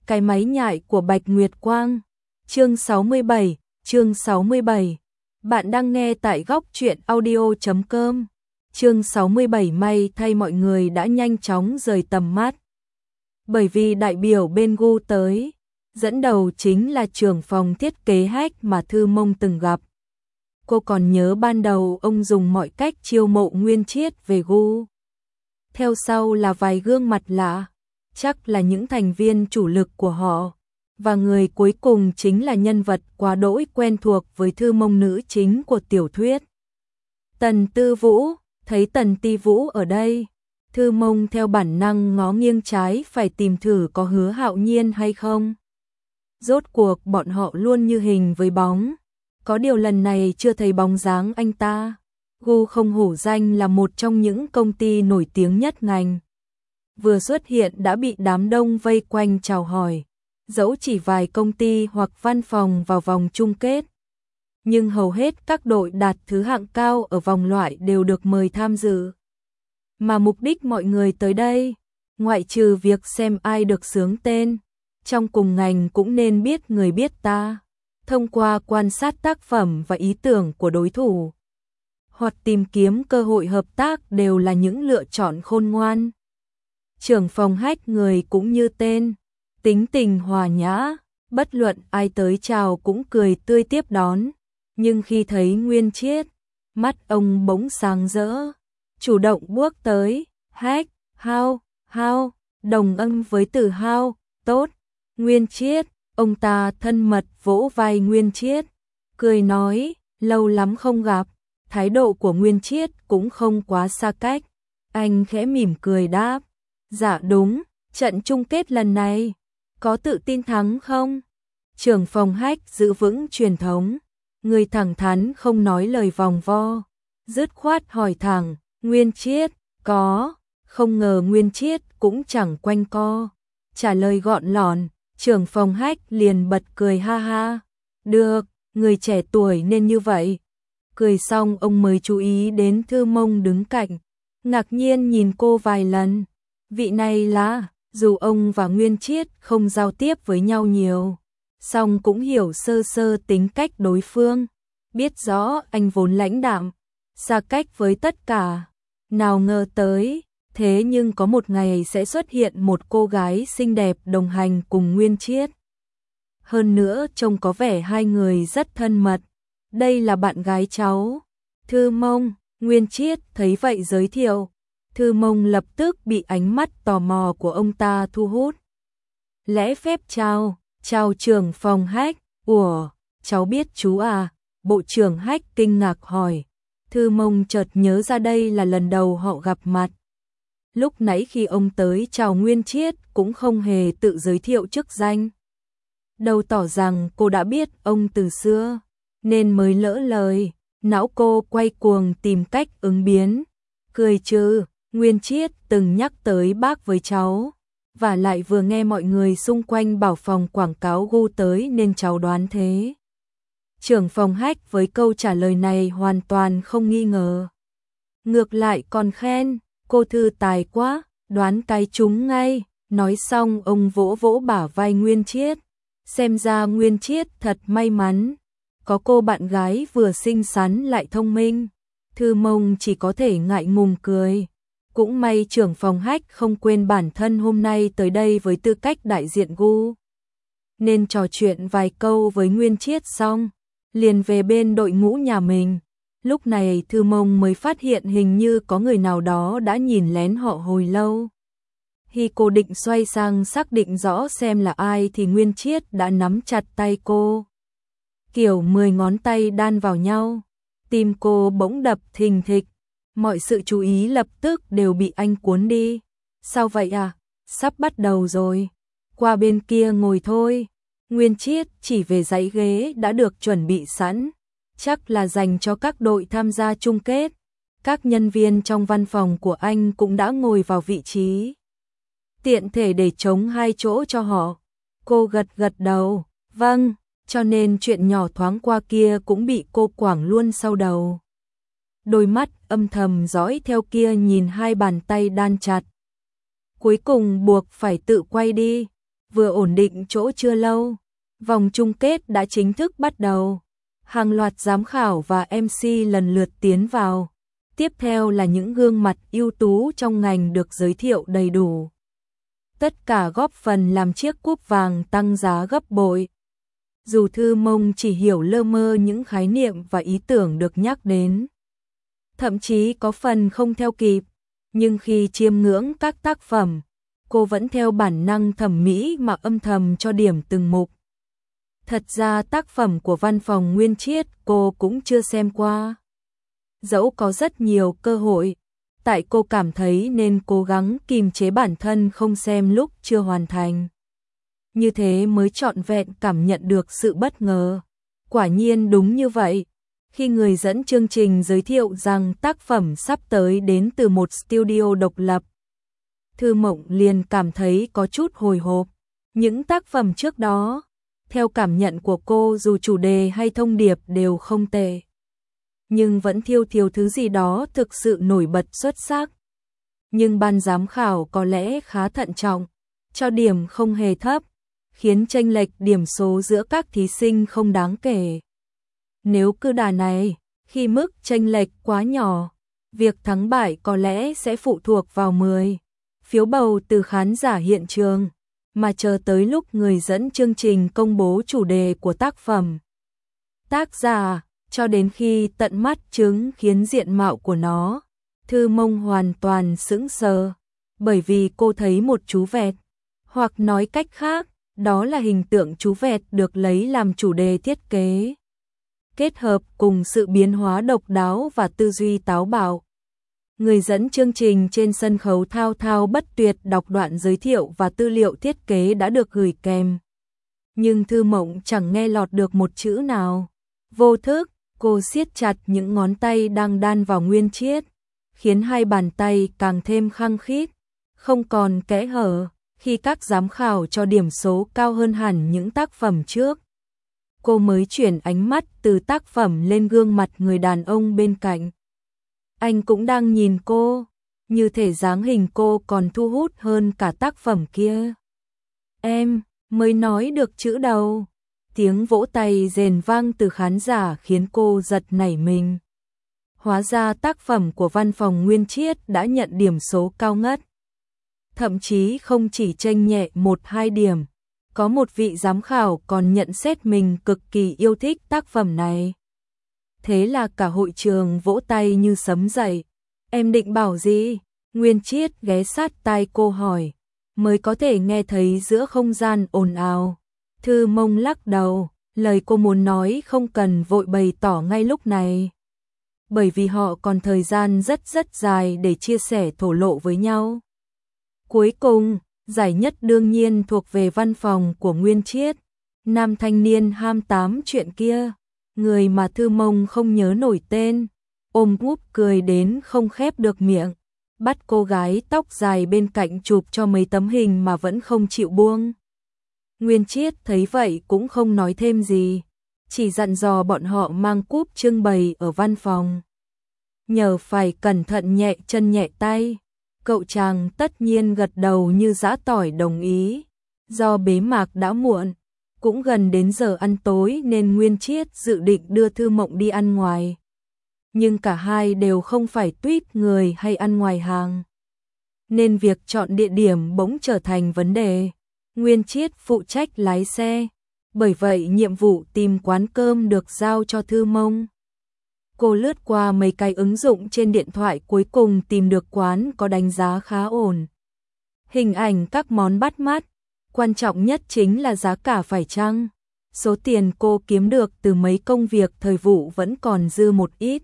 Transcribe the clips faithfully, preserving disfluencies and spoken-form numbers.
Cái máy nhại của Bạch Nguyệt Quang. Chương sáu mươi bảy, chương sáu mươi bảy. Bạn đang nghe tại góc truyện audio chấm com. Chương sáu mươi bảy, may thay mọi người đã nhanh chóng rời tầm mắt. Bởi vì đại biểu bên gu tới, dẫn đầu chính là trưởng phòng thiết kế Hách mà Thư Mông từng gặp. Cô còn nhớ ban đầu ông dùng mọi cách chiêu mộ Nguyên Chiết về gu. Theo sau là vài gương mặt lạ, chắc là những thành viên chủ lực của họ. Và người cuối cùng chính là nhân vật quá đỗi quen thuộc với Thư Mông, nữ chính của tiểu thuyết. Tần Tư Vũ. Thấy Tần Ti Vũ ở đây, Thư Mông theo bản năng ngó nghiêng trái phải tìm thử có Hứa Hạo Nhiên hay không. Rốt cuộc bọn họ luôn như hình với bóng, có điều lần này chưa thấy bóng dáng anh ta. Gu không hổ danh là một trong những công ty nổi tiếng nhất ngành. Vừa xuất hiện đã bị đám đông vây quanh chào hỏi, dẫu chỉ vài công ty hoặc văn phòng vào vòng chung kết. Nhưng hầu hết các đội đạt thứ hạng cao ở vòng loại đều được mời tham dự. Mà mục đích mọi người tới đây, ngoại trừ việc xem ai được xướng tên, trong cùng ngành cũng nên biết người biết ta, thông qua quan sát tác phẩm và ý tưởng của đối thủ, hoặc tìm kiếm cơ hội hợp tác đều là những lựa chọn khôn ngoan. Trưởng phòng Hách người cũng như tên, tính tình hòa nhã, bất luận ai tới chào cũng cười tươi tiếp đón. Nhưng khi thấy Nguyên Chiết, mắt ông bỗng sáng rỡ, chủ động bước tới. Hách, Hao, Hao, đồng âm với từ Hao, tốt. Nguyên Chiết, ông ta thân mật vỗ vai Nguyên Chiết, cười nói, lâu lắm không gặp. Thái độ của Nguyên Chiết cũng không quá xa cách. Anh khẽ mỉm cười đáp, dạ đúng, trận chung kết lần này, có tự tin thắng không? Trưởng phòng Hách giữ vững truyền thống, người thẳng thắn không nói lời vòng vo, dứt khoát hỏi thẳng. Nguyên Chiết, có. Không ngờ Nguyên Chiết cũng chẳng quanh co, trả lời gọn lọn. Trưởng phòng Hách liền bật cười ha ha, được, người trẻ tuổi nên như vậy. Cười xong ông mới chú ý đến Thư Mông đứng cạnh, ngạc nhiên nhìn cô vài lần. Vị này là, dù ông và Nguyên Chiết không giao tiếp với nhau nhiều, song cũng hiểu sơ sơ tính cách đối phương, biết rõ anh vốn lãnh đạm, xa cách với tất cả. Nào ngờ tới, thế nhưng có một ngày sẽ xuất hiện một cô gái xinh đẹp đồng hành cùng Nguyên Chiết. Hơn nữa trông có vẻ hai người rất thân mật, đây là bạn gái cháu, Thư Mông. Nguyên Chiết thấy vậy giới thiệu, Thư Mông lập tức bị ánh mắt tò mò của ông ta thu hút. Lễ phép chào. Chào trưởng phòng Hách. Ủa, cháu biết chú à? Bộ trưởng Hách kinh ngạc hỏi. Thư Mông chợt nhớ ra đây là lần đầu họ gặp mặt. Lúc nãy khi ông tới chào Nguyên Chiết cũng không hề tự giới thiệu chức danh. Đầu tỏ rằng cô đã biết ông từ xưa, nên mới lỡ lời. Não cô quay cuồng tìm cách ứng biến. Cười chứ, Nguyên Chiết từng nhắc tới bác với cháu. Và lại vừa nghe mọi người xung quanh bảo phòng quảng cáo gu tới nên cháu đoán thế. Trưởng phòng Hách với câu trả lời này hoàn toàn không nghi ngờ. Ngược lại còn khen, cô Thư tài quá, đoán cái trúng ngay. Nói xong ông vỗ vỗ bả vai Nguyên Chiết. Xem ra Nguyên Chiết thật may mắn, có cô bạn gái vừa xinh xắn lại thông minh. Thư Mông chỉ có thể ngại ngùng cười. Cũng may trưởng phòng Hách không quên bản thân hôm nay tới đây với tư cách đại diện gu. Nên trò chuyện vài câu với Nguyên Chiết xong, liền về bên đội ngũ nhà mình. Lúc này Thư Mông mới phát hiện hình như có người nào đó đã nhìn lén họ hồi lâu. Khi cô định xoay sang xác định rõ xem là ai thì Nguyên Chiết đã nắm chặt tay cô. Kiểu mười ngón tay đan vào nhau, tim cô bỗng đập thình thịch. Mọi sự chú ý lập tức đều bị anh cuốn đi. Sao vậy à? Sắp bắt đầu rồi. Qua bên kia ngồi thôi. Nguyên Chiết chỉ về dãy ghế đã được chuẩn bị sẵn. Chắc là dành cho các đội tham gia chung kết. Các nhân viên trong văn phòng của anh cũng đã ngồi vào vị trí, tiện thể để trống hai chỗ cho họ. Cô gật gật đầu. Vâng, cho nên chuyện nhỏ thoáng qua kia cũng bị cô quảng luôn sau đầu. Đôi mắt âm thầm dõi theo kia nhìn hai bàn tay đan chặt. Cuối cùng buộc phải tự quay đi. vừa ổn định chỗ chưa lâu, vòng chung kết đã chính thức bắt đầu. Hàng loạt giám khảo và em xê lần lượt tiến vào. Tiếp theo là những gương mặt ưu tú trong ngành được giới thiệu đầy đủ. Tất cả góp phần làm chiếc cúp vàng tăng giá gấp bội. Dù Thư Mông chỉ hiểu lơ mơ những khái niệm và ý tưởng được nhắc đến, thậm chí có phần không theo kịp, nhưng khi chiêm ngưỡng các tác phẩm, cô vẫn theo bản năng thẩm mỹ mà âm thầm cho điểm từng mục. Thật ra tác phẩm của văn phòng Nguyên Chiết cô cũng chưa xem qua. Dẫu có rất nhiều cơ hội, tại cô cảm thấy nên cố gắng kìm chế bản thân không xem lúc chưa hoàn thành. Như thế mới trọn vẹn cảm nhận được sự bất ngờ. Quả nhiên đúng như vậy. Khi người dẫn chương trình giới thiệu rằng tác phẩm sắp tới đến từ một studio độc lập, Thư Mộng liền cảm thấy có chút hồi hộp. Những tác phẩm trước đó, theo cảm nhận của cô dù chủ đề hay thông điệp đều không tệ, nhưng vẫn thiếu thiếu thứ gì đó thực sự nổi bật xuất sắc. Nhưng ban giám khảo có lẽ khá thận trọng, cho điểm không hề thấp, khiến chênh lệch điểm số giữa các thí sinh không đáng kể. Nếu cứ đà này, khi mức chênh lệch quá nhỏ, việc thắng bại có lẽ sẽ phụ thuộc vào mười phiếu bầu từ khán giả hiện trường, mà chờ tới lúc người dẫn chương trình công bố chủ đề của tác phẩm, tác giả, cho đến khi tận mắt chứng kiến diện mạo của nó, Thư Mông hoàn toàn sững sờ, bởi vì cô thấy một chú vẹt, hoặc nói cách khác, đó là hình tượng chú vẹt được lấy làm chủ đề thiết kế, kết hợp cùng sự biến hóa độc đáo và tư duy táo bạo. Người dẫn chương trình trên sân khấu thao thao bất tuyệt đọc đoạn giới thiệu và tư liệu thiết kế đã được gửi kèm. Nhưng Thư Mộng chẳng nghe lọt được một chữ nào. Vô thức, cô siết chặt những ngón tay đang đan vào Nguyên Chiết, khiến hai bàn tay càng thêm khăng khít, không còn kẽ hở. Khi các giám khảo cho điểm số cao hơn hẳn những tác phẩm trước, cô mới chuyển ánh mắt từ tác phẩm lên gương mặt người đàn ông bên cạnh. Anh cũng đang nhìn cô, như thể dáng hình cô còn thu hút hơn cả tác phẩm kia. Em, mới nói được chữ đầu. Tiếng vỗ tay rền vang từ khán giả khiến cô giật nảy mình. Hóa ra tác phẩm của văn phòng Nguyên Chiết đã nhận điểm số cao ngất. Thậm chí không chỉ chênh nhẹ một hai điểm, có một vị giám khảo còn nhận xét mình cực kỳ yêu thích tác phẩm này. Thế là cả hội trường vỗ tay như sấm dậy. Em định bảo gì? Nguyên Chiết ghé sát tai cô hỏi, mới có thể nghe thấy giữa không gian ồn ào. Thư Mông lắc đầu, lời cô muốn nói không cần vội bày tỏ ngay lúc này. Bởi vì họ còn thời gian rất rất dài để chia sẻ thổ lộ với nhau. Cuối cùng, giải nhất đương nhiên thuộc về văn phòng của Nguyên Chiết. Nam thanh niên ham tám chuyện kia, người mà Thư Mông không nhớ nổi tên, ôm úp cười đến không khép được miệng, bắt cô gái tóc dài bên cạnh chụp cho mấy tấm hình mà vẫn không chịu buông. Nguyên Chiết thấy vậy cũng không nói thêm gì, chỉ dặn dò bọn họ mang cúp trưng bày ở văn phòng. Nhờ phải cẩn thận nhẹ chân nhẹ tay, cậu chàng tất nhiên gật đầu như giã tỏi đồng ý. Do bế mạc đã muộn, cũng gần đến giờ ăn tối nên Nguyên Chiết dự định đưa Thư Mộng đi ăn ngoài. Nhưng cả hai đều không phải tuýp người hay ăn ngoài hàng, nên việc chọn địa điểm bỗng trở thành vấn đề. Nguyên Chiết phụ trách lái xe, bởi vậy nhiệm vụ tìm quán cơm được giao cho Thư Mông. Cô lướt qua mấy cái ứng dụng trên điện thoại, cuối cùng tìm được quán có đánh giá khá ổn. Hình ảnh các món bắt mắt, quan trọng nhất chính là giá cả phải chăng. Số tiền cô kiếm được từ mấy công việc thời vụ vẫn còn dư một ít.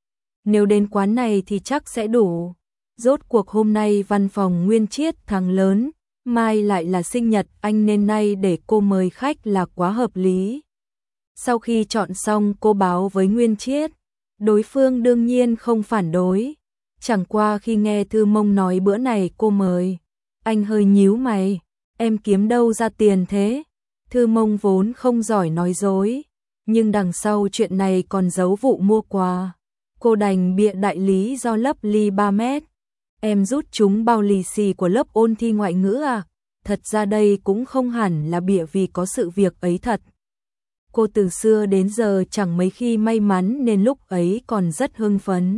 Nếu đến quán này thì chắc sẽ đủ. Rốt cuộc hôm nay văn phòng Nguyên Chiết thắng lớn, mai lại là sinh nhật anh nên nay để cô mời khách là quá hợp lý. Sau khi chọn xong cô báo với Nguyên Chiết, đối phương đương nhiên không phản đối. Chẳng qua khi nghe Thư Mông nói bữa này cô mời, anh hơi nhíu mày, em kiếm đâu ra tiền thế? Thư Mông vốn không giỏi nói dối, nhưng đằng sau chuyện này còn giấu vụ mua quà. Cô đành bịa đại lý do lấp ly ba mét. Em rút chúng bao lì xì của lớp ôn thi ngoại ngữ à? thật ra đây cũng không hẳn là bịa vì có sự việc ấy thật. Cô từ xưa đến giờ chẳng mấy khi may mắn nên lúc ấy còn rất hưng phấn.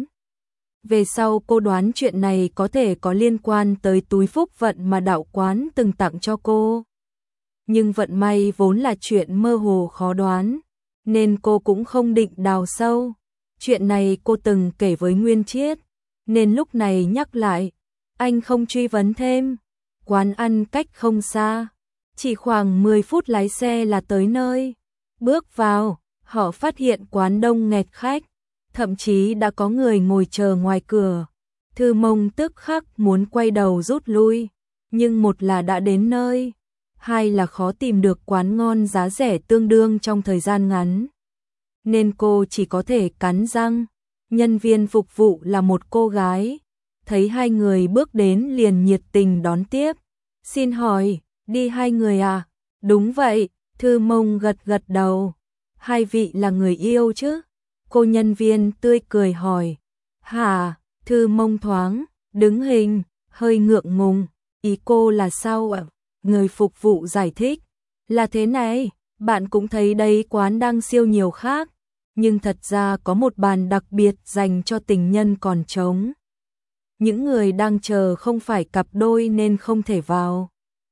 Về sau cô đoán chuyện này có thể có liên quan tới túi phúc vận mà đạo quán từng tặng cho cô. Nhưng vận may vốn là chuyện mơ hồ khó đoán, nên cô cũng không định đào sâu. Chuyện này cô từng kể với Nguyên Chiết, nên lúc này nhắc lại, anh không truy vấn thêm. Quán ăn cách không xa, chỉ khoảng mười phút lái xe là tới nơi. Bước vào, họ phát hiện quán đông nghẹt khách, thậm chí đã có người ngồi chờ ngoài cửa. Thư Mông tức khắc muốn quay đầu rút lui, nhưng một là đã đến nơi, hai là khó tìm được quán ngon giá rẻ tương đương trong thời gian ngắn. Nên cô chỉ có thể cắn răng. Nhân viên phục vụ là một cô gái, thấy hai người bước đến liền nhiệt tình đón tiếp. Xin hỏi, đi hai người à? Đúng vậy, Thư Mông gật gật đầu. Hai vị là người yêu chứ? Cô nhân viên tươi cười hỏi. Hả? Thư Mông thoáng đứng hình, hơi ngượng ngùng. Ý cô là sao ạ? Người phục vụ giải thích. Là thế này, bạn cũng thấy đấy, quán đang siêu nhiều khác, nhưng thật ra có một bàn đặc biệt dành cho tình nhân còn trống. Những người đang chờ không phải cặp đôi nên không thể vào.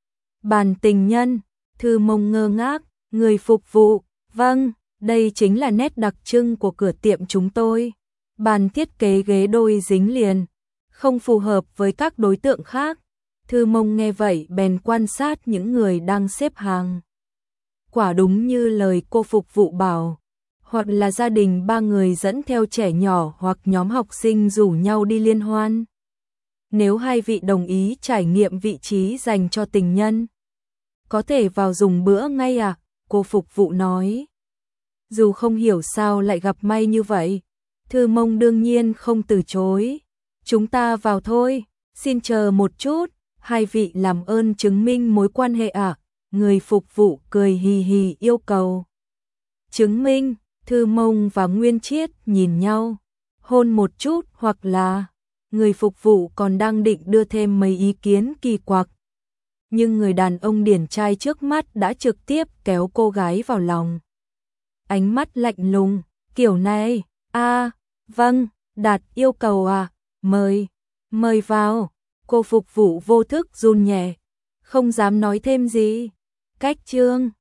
Bàn tình nhân, Thư Mông ngơ ngác, người phục vụ, vâng, đây chính là nét đặc trưng của cửa tiệm chúng tôi. Bàn thiết kế ghế đôi dính liền, không phù hợp với các đối tượng khác. Thư Mông nghe vậy bèn quan sát những người đang xếp hàng. Quả đúng như lời cô phục vụ bảo, hoặc là gia đình ba người dẫn theo trẻ nhỏ hoặc nhóm học sinh rủ nhau đi liên hoan. Nếu hai vị đồng ý trải nghiệm vị trí dành cho tình nhân, có thể vào dùng bữa ngay à? Cô phục vụ nói. Dù không hiểu sao lại gặp may như vậy, Thư Mông đương nhiên không từ chối. Chúng ta vào thôi, xin chờ một chút, hai vị làm ơn chứng minh mối quan hệ à? Người phục vụ cười hì hì yêu cầu. Chứng minh, Thư Mông và Nguyên Chiết nhìn nhau, hôn một chút hoặc là... Người phục vụ còn đang định đưa thêm mấy ý kiến kỳ quặc, nhưng người đàn ông điển trai trước mắt đã trực tiếp kéo cô gái vào lòng. Ánh mắt lạnh lùng, kiểu này, a à, vâng, đạt yêu cầu à, mời, mời vào. Cô phục vụ vô thức run nhẹ, không dám nói thêm gì. Cách chương